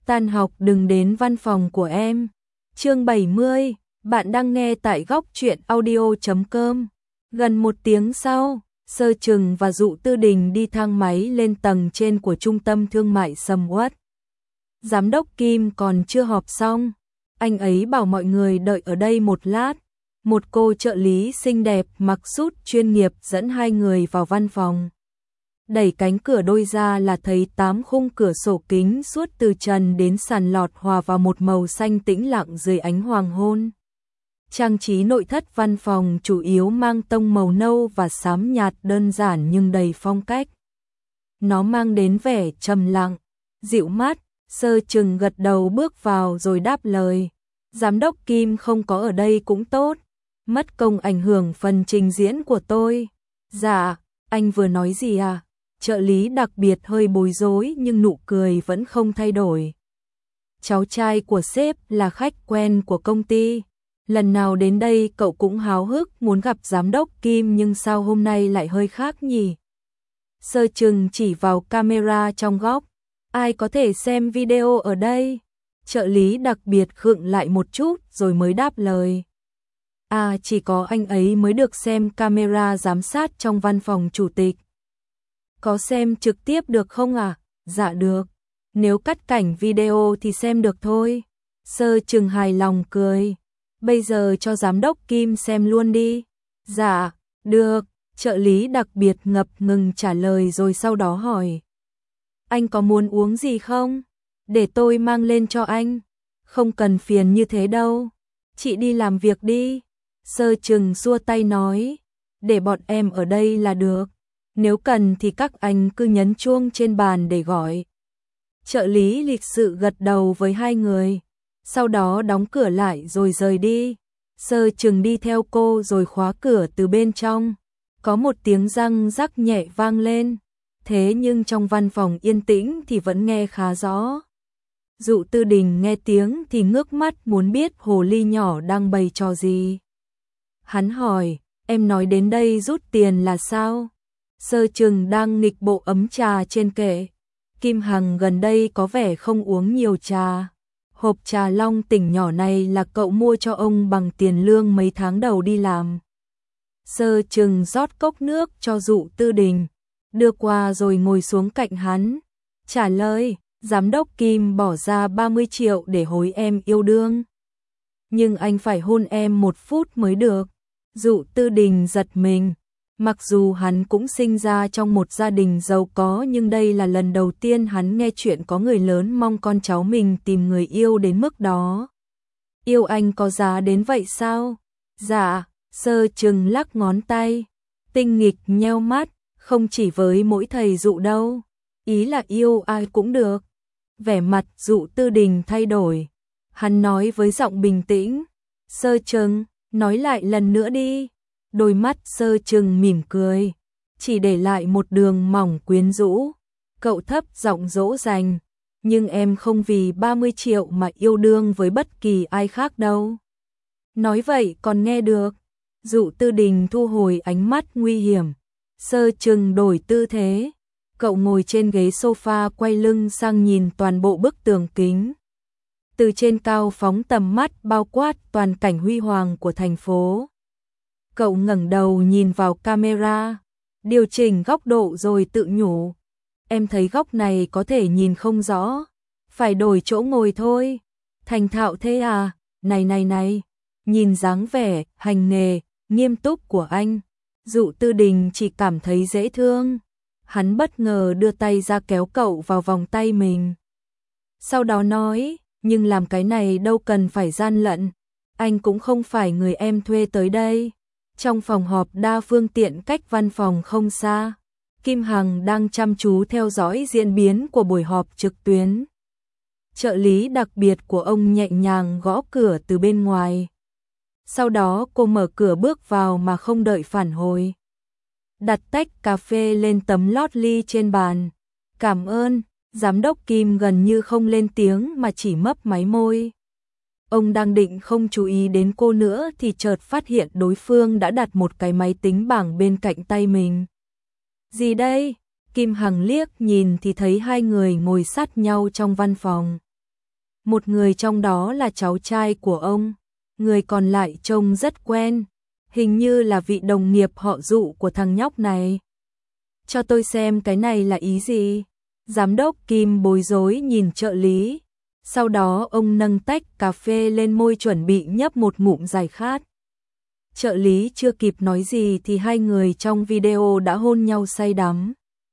Tan học đừng đến văn phòng của em. Chương 70, bạn đang nghe tại góc truyện audio.com. Gần 1 tiếng sau, Sơ Trừng và Dụ Tư Đình đi thang máy lên tầng trên của trung tâm thương mại Sầm Uất. Giám đốc Kim còn chưa họp xong, anh ấy bảo mọi người đợi ở đây một lát. Một cô trợ lý xinh đẹp mặc sút chuyên nghiệp dẫn hai người vào văn phòng. Đẩy cánh cửa đôi ra là thấy 8 khung cửa sổ kính suốt từ trần đến sàn lọt hòa vào một màu xanh tĩnh lặng dưới ánh hoàng hôn. Trang trí nội thất văn phòng chủ yếu mang tông màu nâu và xám nhạt đơn giản nhưng đầy phong cách. Nó mang đến vẻ trầm lặng, dịu mát. Sơ Trừng gật đầu bước vào rồi đáp lời. Giám đốc Kim không có ở đây cũng tốt. Mất công ảnh hưởng phần trình diễn của tôi. Dạ, anh vừa nói gì à? Trợ lý đặc biệt hơi bối rối nhưng nụ cười vẫn không thay đổi. Cháu trai của sếp là khách quen của công ty. Lần nào đến đây cậu cũng háo hức muốn gặp giám đốc Kim nhưng sao hôm nay lại hơi khác nhỉ? Sơ Trừng chỉ vào camera trong góc. Ai có thể xem video ở đây? Trợ lý đặc biệt khựng lại một chút rồi mới đáp lời. À, chỉ có anh ấy mới được xem camera giám sát trong văn phòng chủ tịch. Có xem trực tiếp được không à? Dạ được. Nếu cắt cảnh video thì xem được thôi. Sơ Trừng hài lòng cười. Bây giờ cho giám đốc Kim xem luôn đi. Dạ, được. Trợ lý đặc biệt ngập ngừng trả lời rồi sau đó hỏi. Anh có muốn uống gì không? Để tôi mang lên cho anh. Không cần phiền như thế đâu. Chị đi làm việc đi. Sơ Trừng xua tay nói. Để bọn em ở đây là được. Nếu cần thì các anh cứ nhấn chuông trên bàn để gọi. Trợ lý lịch sự gật đầu với hai người. Sau đó đóng cửa lại rồi rời đi. Sơ Trừng đi theo cô rồi khóa cửa từ bên trong. Có một tiếng răng rắc nhẹ vang lên. Thế nhưng trong văn phòng yên tĩnh thì vẫn nghe khá rõ. Dụ Tư Đình nghe tiếng thì ngước mắt muốn biết hồ ly nhỏ đang bày trò gì. Hắn hỏi, em nói đến đây rút tiền là sao? Sơ Trừng đang nghịch bộ ấm trà trên kệ. Kim Hằng gần đây có vẻ không uống nhiều trà. Hộp trà Long Tỉnh nhỏ này là cậu mua cho ông bằng tiền lương mấy tháng đầu đi làm. Sơ Trừng rót cốc nước cho Dụ Tư Đình, đưa qua rồi ngồi xuống cạnh hắn. Trả lời, giám đốc Kim bỏ ra 30 triệu để hối em yêu đương. Nhưng anh phải hôn em 1 phút mới được. Dụ Tư Đình giật mình. Mặc dù hắn cũng sinh ra trong một gia đình giàu có nhưng đây là lần đầu tiên hắn nghe chuyện có người lớn mong con cháu mình tìm người yêu đến mức đó. Yêu anh có giá đến vậy sao? Dạ, Sơ Trừng lắc ngón tay. Tinh nghịch nheo mắt, không chỉ với mỗi thầy Dụ đâu. Ý là yêu ai cũng được. Vẻ mặt Dụ Tư Đình thay đổi. Hắn nói với giọng bình tĩnh. Sơ Trừng, nói lại lần nữa đi. Đôi mắt Sơ Trừng mỉm cười, chỉ để lại một đường mỏng quyến rũ. Cậu thấp giọng dỗ dành, nhưng em không vì 30 triệu mà yêu đương với bất kỳ ai khác đâu. Nói vậy còn nghe được. Dụ Tư Đình thu hồi ánh mắt nguy hiểm. Sơ Trừng đổi tư thế. Cậu ngồi trên ghế sofa quay lưng sang nhìn toàn bộ bức tường kính. Từ trên cao phóng tầm mắt bao quát toàn cảnh huy hoàng của thành phố. Cậu ngẩng đầu nhìn vào camera, điều chỉnh góc độ rồi tự nhủ. Em thấy góc này có thể nhìn không rõ, phải đổi chỗ ngồi thôi. Thành thạo thế à? Này, nhìn dáng vẻ, hành nghề, nghiêm túc của anh. Dụ Tư Đình chỉ cảm thấy dễ thương. Hắn bất ngờ đưa tay ra kéo cậu vào vòng tay mình. Sau đó nói, nhưng làm cái này đâu cần phải gian lận. Anh cũng không phải người em thuê tới đây. Trong phòng họp đa phương tiện cách văn phòng không xa, Kim Hằng đang chăm chú theo dõi diễn biến của buổi họp trực tuyến. Trợ lý đặc biệt của ông nhẹ nhàng gõ cửa từ bên ngoài. Sau đó cô mở cửa bước vào mà không đợi phản hồi. Đặt tách cà phê lên tấm lót ly trên bàn. Cảm ơn, giám đốc Kim gần như không lên tiếng mà chỉ mấp máy môi. Ông đang định không chú ý đến cô nữa thì chợt phát hiện đối phương đã đặt một cái máy tính bảng bên cạnh tay mình. Gì đây? Kim Hằng liếc nhìn thì thấy hai người ngồi sát nhau trong văn phòng. một người trong đó là cháu trai của ông, người còn lại trông rất quen, hình như là vị đồng nghiệp họ Dụ của thằng nhóc này. Cho tôi xem cái này là ý gì? Giám đốc Kim bối rối nhìn trợ lý. Sau đó ông nâng tách cà phê lên môi chuẩn bị nhấp một ngụm giải khát. Trợ lý chưa kịp nói gì thì hai người trong video đã hôn nhau say đắm.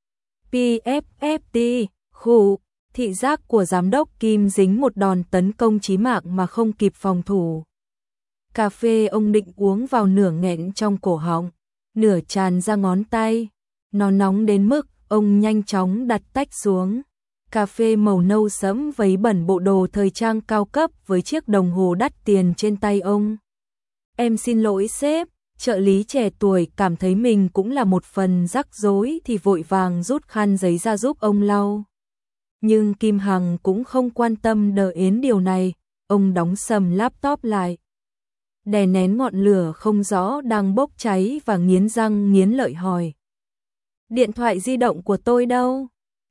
PFFT, khụ, thị giác của giám đốc Kim dính một đòn tấn công chí mạng mà không kịp phòng thủ. Cà phê ông định uống vào nửa nghẹn trong cổ họng, nửa tràn ra ngón tay. Nó nóng đến mức ông nhanh chóng đặt tách xuống. Cà phê màu nâu sẫm vấy bẩn bộ đồ thời trang cao cấp với chiếc đồng hồ đắt tiền trên tay ông. Em xin lỗi sếp, trợ lý trẻ tuổi cảm thấy mình cũng là một phần rắc rối thì vội vàng rút khăn giấy ra giúp ông lau. Nhưng Kim Hằng cũng không quan tâm đờ yến điều này, ông đóng sầm laptop lại. Đè nén ngọn lửa không rõ đang bốc cháy và nghiến răng nghiến lợi hỏi. Điện thoại di động của tôi đâu?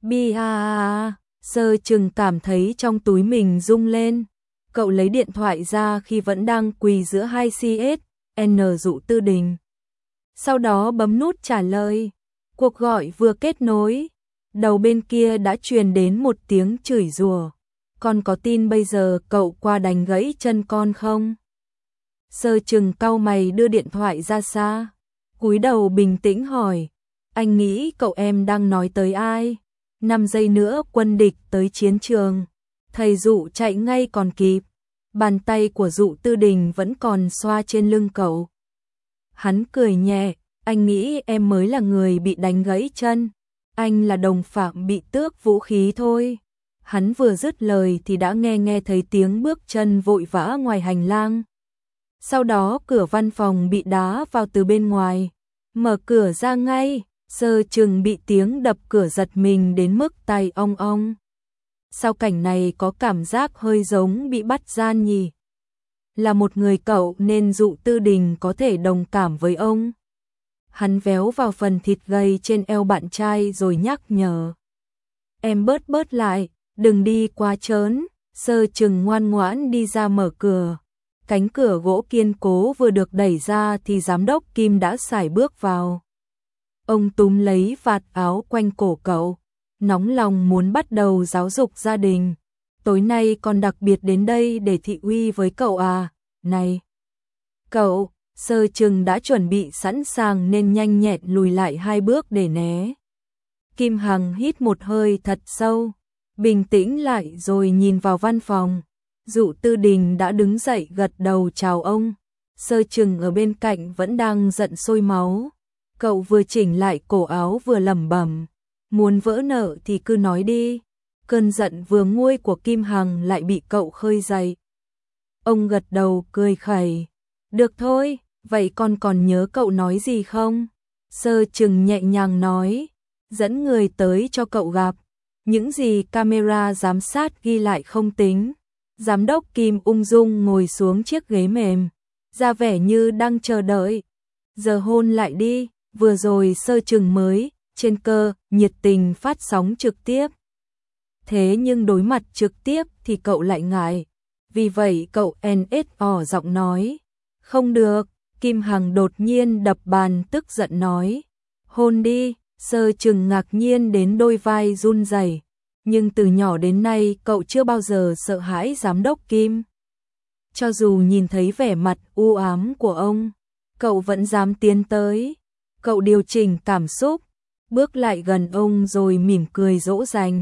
Sơ Trừng cảm thấy trong túi mình rung lên. Cậu lấy điện thoại ra khi vẫn đang quỳ giữa hai CSN Dụ Tư Đình. Sau đó bấm nút trả lời. Cuộc gọi vừa kết nối. Đầu bên kia đã truyền đến một tiếng chửi rủa. Con có tin bây giờ cậu qua đánh gãy chân con không? Sơ Trừng cau mày đưa điện thoại ra xa. Cúi đầu bình tĩnh hỏi. Anh nghĩ cậu em đang nói tới ai? 5 giây nữa quân địch tới chiến trường. Thầy Dụ chạy ngay còn kịp. Bàn tay của Dụ Tư Đình vẫn còn xoa trên lưng cậu. Hắn cười nhẹ. Anh nghĩ em mới là người bị đánh gãy chân. Anh là đồng phạm bị tước vũ khí thôi. Hắn vừa dứt lời thì đã nghe thấy tiếng bước chân vội vã ngoài hành lang. Sau đó cửa văn phòng bị đá vào từ bên ngoài. Mở cửa ra ngay. Sơ Trừng bị tiếng đập cửa giật mình đến mức tai ong ong. Sau cảnh này có cảm giác hơi giống bị bắt gian nhỉ. Là một người cậu nên Dụ Tư Đình có thể đồng cảm với ông. Hắn véo vào phần thịt gầy trên eo bạn trai rồi nhắc nhở. Em bớt lại, đừng đi quá trớn. Sơ Trừng ngoan ngoãn đi ra mở cửa. Cánh cửa gỗ kiên cố vừa được đẩy ra thì giám đốc Kim đã sải bước vào. Ông túm lấy vạt áo quanh cổ cậu, nóng lòng muốn bắt đầu giáo dục gia đình. Tối nay con đặc biệt đến đây để thị uy với cậu à, này. Cậu, Sơ Trừng đã chuẩn bị sẵn sàng nên nhanh nhẹn lùi lại 2 bước để né. Kim Hằng hít một hơi thật sâu, bình tĩnh lại rồi nhìn vào văn phòng. Dụ Tư Đình đã đứng dậy gật đầu chào ông. Sơ Trừng ở bên cạnh vẫn đang giận sôi máu. Cậu vừa chỉnh lại cổ áo vừa lẩm bẩm, muốn vỡ nợ thì cứ nói đi. Cơn giận vừa nguôi của Kim Hằng lại bị cậu khơi dậy. Ông gật đầu cười khẩy. Được thôi, vậy con còn nhớ cậu nói gì không? Sơ Trừng nhẹ nhàng nói, dẫn người tới cho cậu gặp. Những gì camera giám sát ghi lại không tính. Giám đốc Kim ung dung ngồi xuống chiếc ghế mềm, ra vẻ như đang chờ đợi. Giờ hôn lại đi. Vừa rồi Sơ Trừng mới, trên cơ, nhiệt tình phát sóng trực tiếp. Thế nhưng đối mặt trực tiếp thì cậu lại ngại. Vì vậy cậu NSO giọng nói. Không được, Kim Hằng đột nhiên đập bàn tức giận nói. Hôn đi, Sơ Trừng ngạc nhiên đến đôi vai run rẩy. Nhưng từ nhỏ đến nay cậu chưa bao giờ sợ hãi giám đốc Kim. Cho dù nhìn thấy vẻ mặt u ám của ông, cậu vẫn dám tiến tới. Cậu điều chỉnh cảm xúc, bước lại gần ông rồi mỉm cười dỗ dành.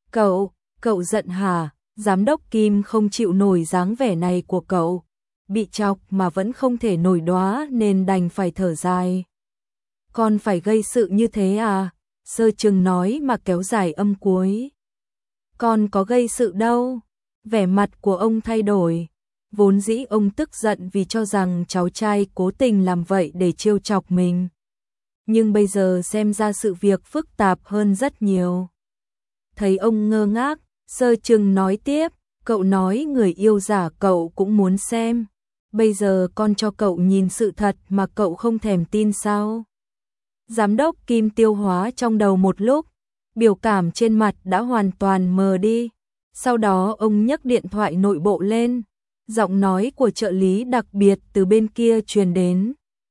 Cậu giận hả? Giám đốc Kim không chịu nổi dáng vẻ này của cậu. Bị chọc mà vẫn không thể nổi đoá nên đành phải thở dài. Con phải gây sự như thế à? Sơ Trừng nói mà kéo dài âm cuối. Con có gây sự đâu. Vẻ mặt của ông thay đổi. Vốn dĩ ông tức giận vì cho rằng cháu trai cố tình làm vậy để trêu chọc mình. Nhưng bây giờ xem ra sự việc phức tạp hơn rất nhiều. Thấy ông ngơ ngác, Sơ Trừng nói tiếp, cậu nói người yêu giả cậu cũng muốn xem. Bây giờ con cho cậu nhìn sự thật mà cậu không thèm tin sao? Giám đốc Kim tiêu hóa trong đầu một lúc, biểu cảm trên mặt đã hoàn toàn mờ đi. Sau đó ông nhấc điện thoại nội bộ lên, giọng nói của trợ lý đặc biệt từ bên kia truyền đến.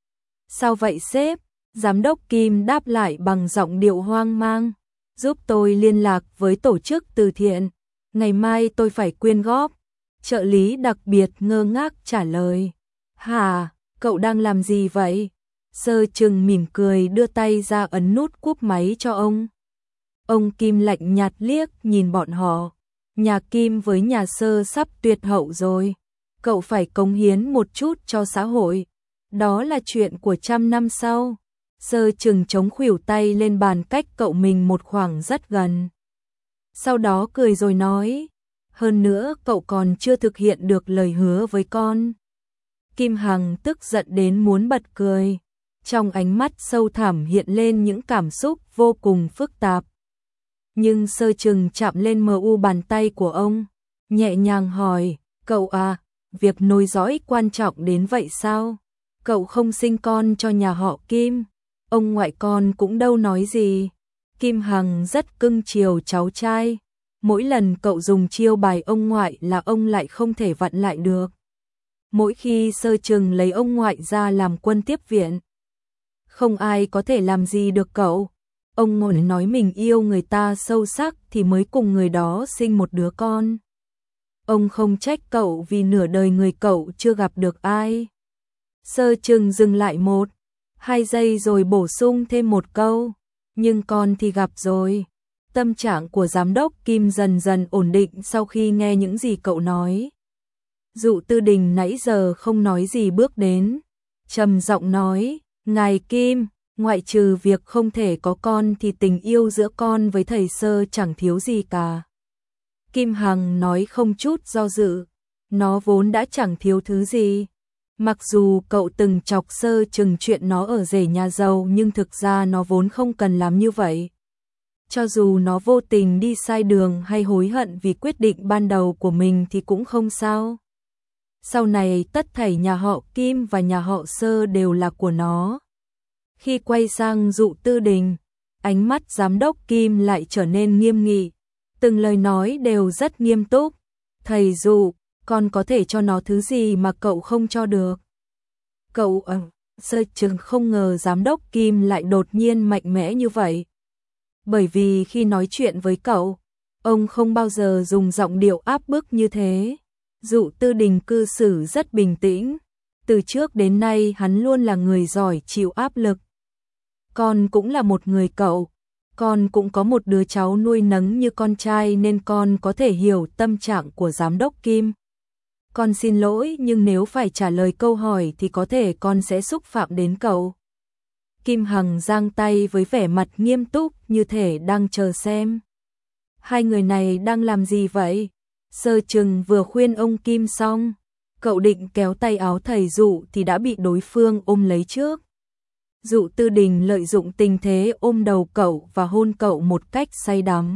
Sao vậy sếp? Giám đốc Kim đáp lại bằng giọng điệu hoang mang. Giúp tôi liên lạc với tổ chức từ thiện. Ngày mai tôi phải quyên góp. Trợ lý đặc biệt ngơ ngác trả lời. Hả, cậu đang làm gì vậy? Sơ Trừng mỉm cười đưa tay ra ấn nút cúp máy cho ông. Ông Kim lạnh nhạt liếc nhìn bọn họ. Nhà Kim với nhà Sơ sắp tuyệt hậu rồi. Cậu phải cống hiến một chút cho xã hội. Đó là chuyện của 100 năm sau. Sơ Trừng chống khuỷu tay lên bàn cách cậu mình một khoảng rất gần. Sau đó cười rồi nói. Hơn nữa cậu còn chưa thực hiện được lời hứa với con. Kim Hằng tức giận đến muốn bật cười. Trong ánh mắt sâu thẳm hiện lên những cảm xúc vô cùng phức tạp. Nhưng Sơ Trừng chạm lên mu bàn tay của ông, nhẹ nhàng hỏi, cậu à, việc nối dõi quan trọng đến vậy sao? Cậu không sinh con cho nhà họ Kim, ông ngoại con cũng đâu nói gì. Kim Hằng rất cưng chiều cháu trai, mỗi lần cậu dùng chiêu bài ông ngoại là ông lại không thể vặn lại được. Mỗi khi Sơ Trừng lấy ông ngoại ra làm quân tiếp viện, không ai có thể làm gì được cậu. Ông ngồi nói mình yêu người ta sâu sắc thì mới cùng người đó sinh một đứa con. Ông không trách cậu vì nửa đời người cậu chưa gặp được ai. Sơ Trừng dừng lại 1-2 giây rồi bổ sung thêm một câu. Nhưng con thì gặp rồi. Tâm trạng của giám đốc Kim dần dần ổn định sau khi nghe những gì cậu nói. Dụ Tư Đình nãy giờ không nói gì bước đến. Trầm giọng nói, ngài Kim, ngoại trừ việc không thể có con thì tình yêu giữa con với thầy Sơ chẳng thiếu gì cả. Kim Hằng nói không chút do dự, nó vốn đã chẳng thiếu thứ gì. Mặc dù cậu từng chọc Sơ Trừng chuyện nó ở rể nhà giàu nhưng thực ra nó vốn không cần làm như vậy. Cho dù nó vô tình đi sai đường hay hối hận vì quyết định ban đầu của mình thì cũng không sao. Sau này tất thảy nhà họ Kim và nhà họ Sơ đều là của nó. Khi quay sang Dụ Tư Đình, ánh mắt giám đốc Kim lại trở nên nghiêm nghị. Từng lời nói đều rất nghiêm túc. Thầy Dụ, con có thể cho nó thứ gì mà cậu không cho được? Cậu Sơ Trừng không ngờ giám đốc Kim lại đột nhiên mạnh mẽ như vậy. Bởi vì khi nói chuyện với cậu, ông không bao giờ dùng giọng điệu áp bức như thế. Dụ Tư Đình cư xử rất bình tĩnh. Từ trước đến nay hắn luôn là người giỏi chịu áp lực. Con cũng là một người cậu. Con cũng có một đứa cháu nuôi nấng như con trai nên con có thể hiểu tâm trạng của giám đốc Kim. Con xin lỗi nhưng nếu phải trả lời câu hỏi thì có thể con sẽ xúc phạm đến cậu. Kim Hằng giang tay với vẻ mặt nghiêm túc như thể đang chờ xem. Hai người này đang làm gì vậy? Sơ Trừng vừa khuyên ông Kim xong, cậu định kéo tay áo thầy Dụ thì đã bị đối phương ôm lấy trước. Dụ Tư Đình lợi dụng tình thế ôm đầu cậu và hôn cậu một cách say đắm.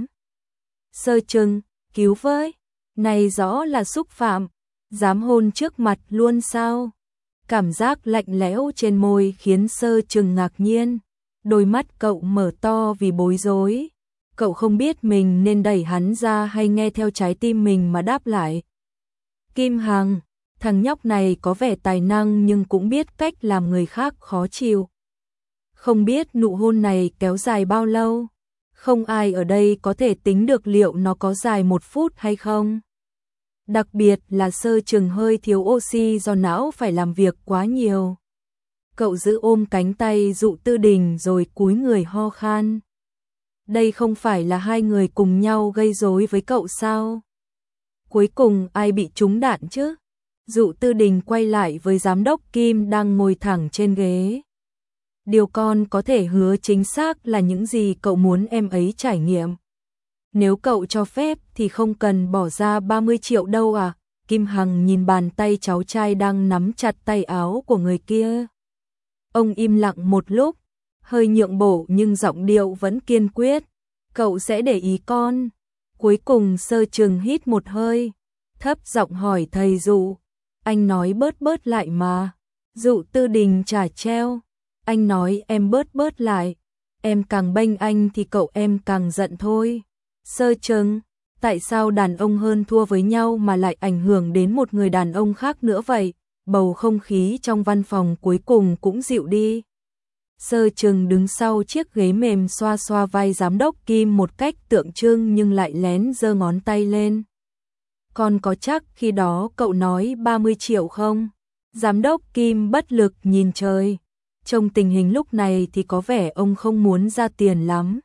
Sơ Trừng, cứu với, này rõ là xúc phạm, dám hôn trước mặt luôn sao? Cảm giác lạnh lẽo trên môi khiến Sơ Trừng ngạc nhiên, đôi mắt cậu mở to vì bối rối. Cậu không biết mình nên đẩy hắn ra hay nghe theo trái tim mình mà đáp lại. Kim Hằng, thằng nhóc này có vẻ tài năng nhưng cũng biết cách làm người khác khó chịu. Không biết nụ hôn này kéo dài bao lâu. Không ai ở đây có thể tính được liệu nó có dài 1 phút hay không. Đặc biệt là Sơ Trừng hơi thiếu oxy do não phải làm việc quá nhiều. Cậu giữ ôm cánh tay Dụ Tư Đình rồi cúi người ho khan. Đây không phải là hai người cùng nhau gây rối với cậu sao? Cuối cùng ai bị trúng đạn chứ? Dụ Tư Đình quay lại với giám đốc Kim đang ngồi thẳng trên ghế. Điều con có thể hứa chính xác là những gì cậu muốn em ấy trải nghiệm. Nếu cậu cho phép thì không cần bỏ ra 30 triệu đâu à? Kim Hằng nhìn bàn tay cháu trai đang nắm chặt tay áo của người kia. Ông im lặng một lúc, hơi nhượng bộ nhưng giọng điệu vẫn kiên quyết. Cậu sẽ để ý con. Cuối cùng Sơ Trừng hít một hơi, thấp giọng hỏi thầy Dụ. Anh nói bớt lại mà. Dụ Tư Đình trả treo. Anh nói em bớt lại. Em càng bênh anh thì cậu em càng giận thôi. Sơ Trừng, Tại sao đàn ông hơn thua với nhau mà lại ảnh hưởng đến một người đàn ông khác nữa vậy? Bầu không khí trong văn phòng cuối cùng cũng dịu đi. Sơ Trừng đứng sau chiếc ghế mềm xoa xoa vai giám đốc Kim một cách tượng trưng nhưng lại lén giơ ngón tay lên. Con có chắc khi đó cậu nói 30 triệu không? Giám đốc Kim bất lực nhìn trời. Trong tình hình lúc này thì có vẻ ông không muốn ra tiền lắm.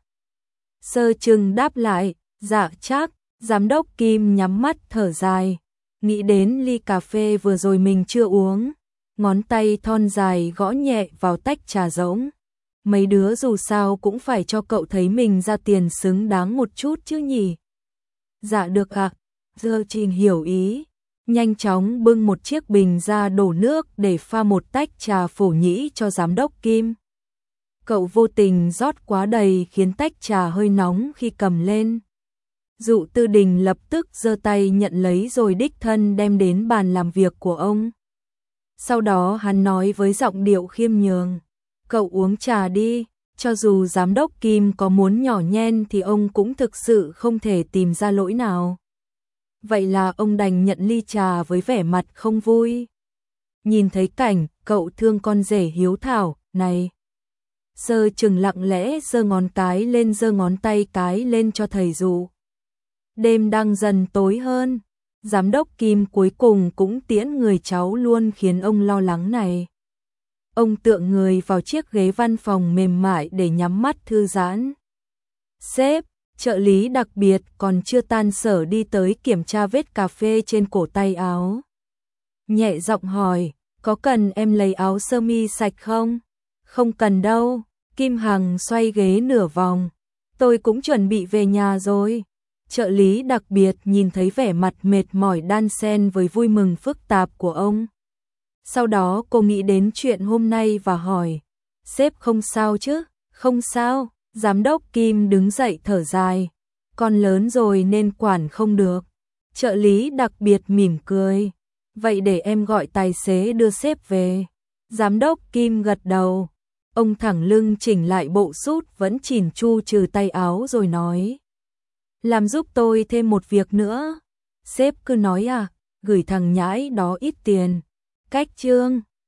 Sơ Trừng đáp lại, dạ chắc. Giám đốc Kim nhắm mắt thở dài. Nghĩ đến ly cà phê vừa rồi mình chưa uống. Ngón tay thon dài gõ nhẹ vào tách trà rỗng. Mấy đứa dù sao cũng phải cho cậu thấy mình ra tiền xứng đáng một chút chứ nhỉ? Dạ được ạ. Sơ Trừng hiểu ý. Nhanh chóng bưng một chiếc bình ra đổ nước để pha một tách trà phổ nhĩ cho giám đốc Kim. Cậu vô tình rót quá đầy khiến tách trà hơi nóng khi cầm lên. Dụ Tư Đình lập tức giơ tay nhận lấy rồi đích thân đem đến bàn làm việc của ông. Sau đó hắn nói với giọng điệu khiêm nhường, cậu uống trà đi, cho dù giám đốc Kim có muốn nhỏ nhen thì ông cũng thực sự không thể tìm ra lỗi nào. Vậy là ông đành nhận ly trà với vẻ mặt không vui. Nhìn thấy cảnh, cậu thương con rể hiếu thảo, này. Sơ Trừng lặng lẽ giơ ngón cái lên giơ ngón tay cái lên cho thầy Dụ. Đêm đang dần tối hơn, giám đốc Kim cuối cùng cũng tiễn người cháu luôn khiến ông lo lắng này. Ông tựa người vào chiếc ghế văn phòng mềm mại để nhắm mắt thư giãn. Sếp, trợ lý đặc biệt còn chưa tan sở đi tới kiểm tra vết cà phê trên cổ tay áo. Nhẹ giọng hỏi, có cần em lấy áo sơ mi sạch không? Không cần đâu, Kim Hằng xoay ghế nửa vòng. Tôi cũng chuẩn bị về nhà rồi. Trợ lý đặc biệt nhìn thấy vẻ mặt mệt mỏi đan xen với vui mừng phức tạp của ông. Sau đó cô nghĩ đến chuyện hôm nay và hỏi, sếp không sao chứ? Không sao, giám đốc Kim đứng dậy thở dài. Con lớn rồi nên quản không được. Trợ lý đặc biệt mỉm cười. Vậy để em gọi tài xế đưa sếp về. Giám đốc Kim gật đầu. Ông thẳng lưng chỉnh lại bộ sút vẫn chỉn chu trừ tay áo rồi nói. Làm giúp tôi thêm một việc nữa. Sếp cứ nói à, gửi thằng nhãi đó ít tiền. Cách chương.